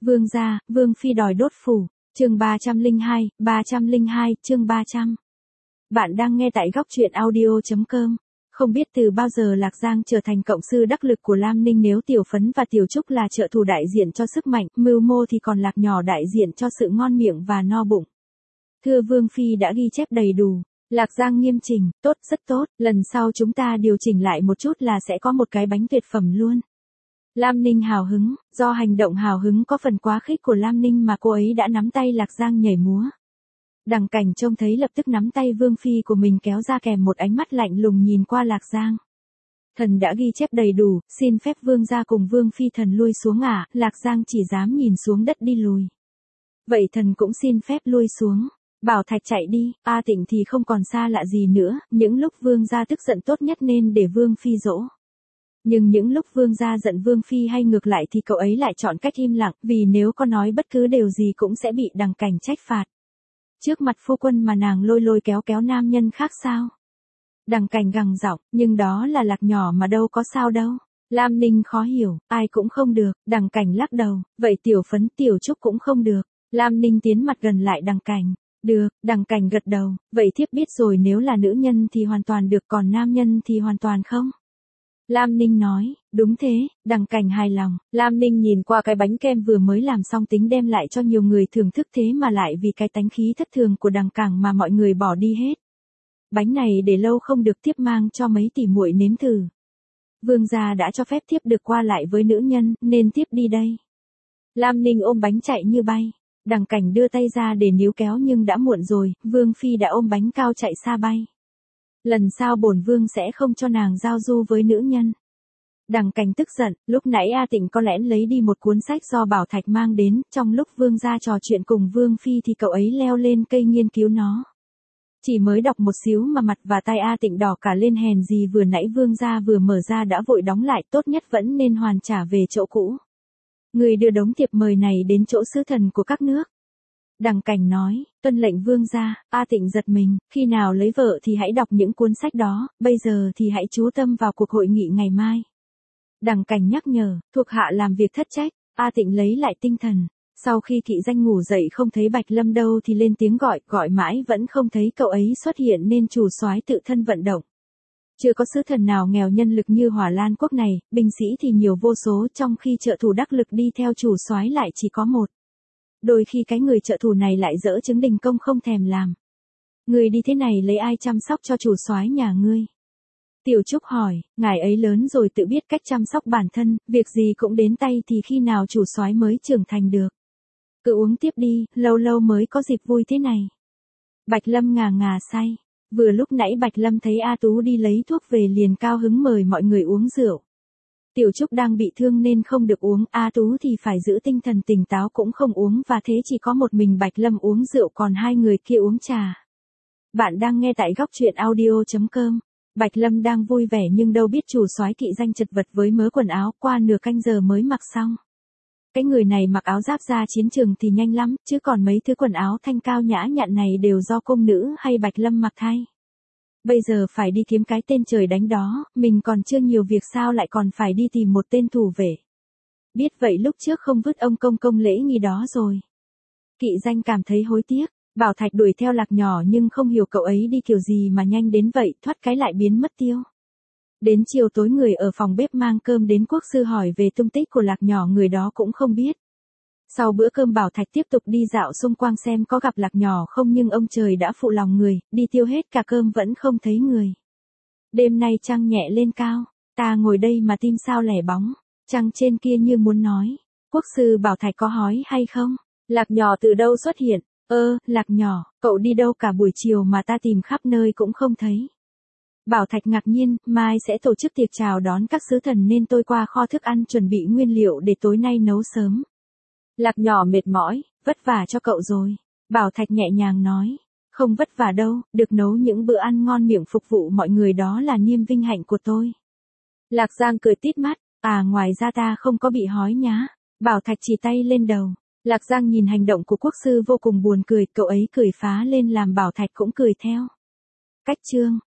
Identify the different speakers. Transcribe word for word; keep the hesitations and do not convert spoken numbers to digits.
Speaker 1: Vương gia, Vương phi đòi đốt phủ. Chương ba trăm lẻ hai, ba trăm lẻ hai, chương ba trăm. Bạn đang nghe tại góc truyện audio chấm com. Không biết từ bao giờ Lạc Giang trở thành cộng sư đắc lực của Lam Ninh, nếu Tiểu Phấn và Tiểu Trúc là trợ thủ đại diện cho sức mạnh, mưu mô thì còn Lạc Nhỏ đại diện cho sự ngon miệng và no bụng. Thưa Vương phi đã ghi chép đầy đủ. Lạc Giang nghiêm chỉnh, tốt, rất tốt, lần sau chúng ta điều chỉnh lại một chút là sẽ có một cái bánh tuyệt phẩm luôn. Lam Ninh hào hứng, do hành động hào hứng có phần quá khích của Lam Ninh mà cô ấy đã nắm tay Lạc Giang nhảy múa. Đằng Cảnh trông thấy lập tức nắm tay Vương phi của mình kéo ra kèm một ánh mắt lạnh lùng nhìn qua Lạc Giang. Thần đã ghi chép đầy đủ, xin phép Vương gia cùng Vương phi thần lui xuống ạ. À? Lạc Giang chỉ dám nhìn xuống đất đi lùi. Vậy thần cũng xin phép lui xuống. Bảo Thạch chạy đi, A Tịnh thì không còn xa lạ gì nữa, những lúc Vương gia tức giận tốt nhất nên để Vương phi dỗ. Nhưng những lúc Vương gia giận Vương phi hay ngược lại thì cậu ấy lại chọn cách im lặng, vì nếu có nói bất cứ điều gì cũng sẽ bị Đằng Cảnh trách phạt. Trước mặt phu quân mà nàng lôi lôi kéo kéo nam nhân khác sao? Đằng Cảnh gằn giọng, nhưng đó là Lạc Nhỏ mà đâu có sao đâu. Lam Ninh khó hiểu, ai cũng không được. Đằng Cảnh lắc đầu, vậy Tiểu Phấn Tiểu Trúc cũng không được. Lam Ninh tiến mặt gần lại Đằng Cảnh. Được, Đằng Cảnh gật đầu, vậy thiếp biết rồi, nếu là nữ nhân thì hoàn toàn được, còn nam nhân thì hoàn toàn không. Lam Ninh nói, đúng thế. Đằng Cảnh hài lòng. Lam Ninh nhìn qua cái bánh kem vừa mới làm xong tính đem lại cho nhiều người thưởng thức, thế mà lại vì cái tánh khí thất thường của Đằng Cảnh mà mọi người bỏ đi hết. Bánh này để lâu không được, tiếp mang cho mấy tỷ muội nếm thử. Vương gia đã cho phép tiếp được qua lại với nữ nhân, nên tiếp đi đây. Lam Ninh ôm bánh chạy như bay. Đằng Cảnh đưa tay ra để níu kéo nhưng đã muộn rồi, Vương phi đã ôm bánh cao chạy xa bay. Lần sau bổn vương sẽ không cho nàng giao du với nữ nhân. Đằng Cảnh tức giận, lúc nãy A Tịnh có lẽ lấy đi một cuốn sách do Bảo Thạch mang đến, trong lúc Vương gia trò chuyện cùng Vương phi thì cậu ấy leo lên cây nghiên cứu nó. Chỉ mới đọc một xíu mà mặt và tay A Tịnh đỏ cả lên, hèn gì vừa nãy Vương gia vừa mở ra đã vội đóng lại, tốt nhất vẫn nên hoàn trả về chỗ cũ. Người đưa đống thiệp mời này đến chỗ sứ thần của các nước. Đằng Cảnh nói, tuân lệnh Vương gia. A Tịnh giật mình, khi nào lấy vợ thì hãy đọc những cuốn sách đó, bây giờ thì hãy chú tâm vào cuộc hội nghị ngày mai. Đằng Cảnh nhắc nhở, thuộc hạ làm việc thất trách. A Tịnh lấy lại tinh thần. Sau khi Kỵ Danh ngủ dậy không thấy Bạch Lâm đâu thì lên tiếng gọi, gọi mãi vẫn không thấy cậu ấy xuất hiện nên chủ soái tự thân vận động. Chưa có sứ thần nào nghèo nhân lực như Hỏa Lan quốc này, binh sĩ thì nhiều vô số, trong khi trợ thủ đắc lực đi theo chủ soái lại chỉ có một. Đôi khi cái người trợ thủ này lại dỡ chứng đình công không thèm làm. Người đi thế này lấy ai chăm sóc cho chủ soái nhà ngươi? Tiểu Trúc hỏi, ngài ấy lớn rồi tự biết cách chăm sóc bản thân, việc gì cũng đến tay thì khi nào chủ soái mới trưởng thành được. Cứ uống tiếp đi, lâu lâu mới có dịp vui thế này. Bạch Lâm ngà ngà say. Vừa lúc nãy Bạch Lâm thấy A Tú đi lấy thuốc về liền cao hứng mời mọi người uống rượu. Tiểu Trúc đang bị thương nên không được uống, A Tú thì phải giữ tinh thần tỉnh táo cũng không uống, và thế chỉ có một mình Bạch Lâm uống rượu, còn hai người kia uống trà. Bạn đang nghe tại góc truyện audio chấm com. Bạch Lâm đang vui vẻ nhưng đâu biết chủ soái Kỵ Danh chật vật với mớ quần áo, qua nửa canh giờ mới mặc xong. Cái người này mặc áo giáp ra chiến trường thì nhanh lắm, chứ còn mấy thứ quần áo thanh cao nhã nhặn này đều do công nữ hay Bạch Lâm mặc thay. Bây giờ phải đi kiếm cái tên trời đánh đó, mình còn chưa nhiều việc sao lại còn phải đi tìm một tên thủ vệ. Biết vậy lúc trước không vứt ông công công lễ nghi đó rồi. Kỵ Danh cảm thấy hối tiếc. Bảo Thạch đuổi theo Lạc Nhỏ nhưng không hiểu cậu ấy đi kiểu gì mà nhanh đến vậy, thoát cái lại biến mất tiêu. Đến chiều tối người ở phòng bếp mang cơm đến quốc sư hỏi về tung tích của Lạc Nhỏ, người đó cũng không biết. Sau bữa cơm Bảo Thạch tiếp tục đi dạo xung quanh xem có gặp Lạc Nhỏ không, nhưng ông trời đã phụ lòng người, đi tiêu hết cả cơm vẫn không thấy người. Đêm nay trăng nhẹ lên cao, ta ngồi đây mà tim sao lẻ bóng, trăng trên kia như muốn nói. Quốc sư Bảo Thạch có hói hay không? Lạc Nhỏ từ đâu xuất hiện? Ơ, Lạc Nhỏ, cậu đi đâu cả buổi chiều mà ta tìm khắp nơi cũng không thấy. Bảo Thạch ngạc nhiên, mai sẽ tổ chức tiệc chào đón các sứ thần nên tôi qua kho thức ăn chuẩn bị nguyên liệu để tối nay nấu sớm. Lạc Nhỏ mệt mỏi, vất vả cho cậu rồi. Bảo Thạch nhẹ nhàng nói, không vất vả đâu, được nấu những bữa ăn ngon miệng phục vụ mọi người đó là niềm vinh hạnh của tôi. Lạc Giang cười tít mắt, à ngoài ra ta không có bị hói nhá. Bảo Thạch chỉ tay lên đầu. Lạc Giang nhìn hành động của quốc sư vô cùng buồn cười, cậu ấy cười phá lên làm Bảo Thạch cũng cười theo. Cách chương